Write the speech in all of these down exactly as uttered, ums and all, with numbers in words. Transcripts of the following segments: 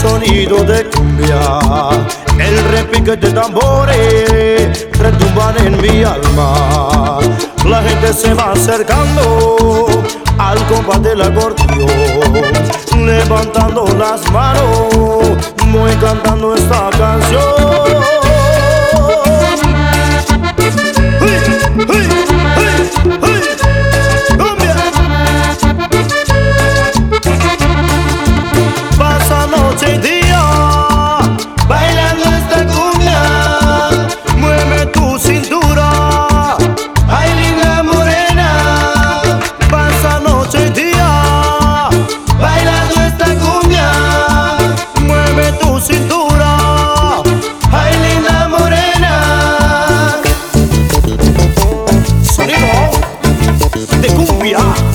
sonido de cumbia, el repique de tambores retumban en mi alma. La gente se va acercando al compás del acordeón, levantando las manos, muy cantando esta canción. Pasa noche y día bailando esta cumbia, mueve tu cintura, ay linda morena. Pasa noche y día bailando esta cumbia, mueve tu cintura, ay linda morena. Sonido de cumbia.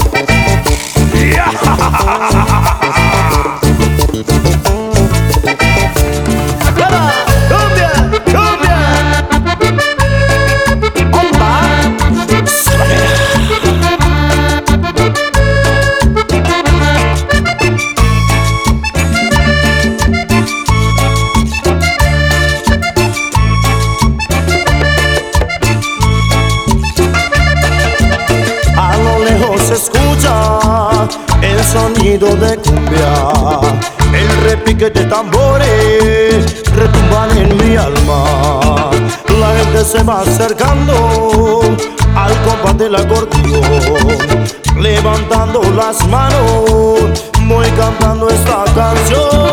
Se escucha el sonido de cumbia, el repique de tambores retumban en mi alma. La gente se va acercando al compás del acordeón, levantando las manos, muy cantando esta canción.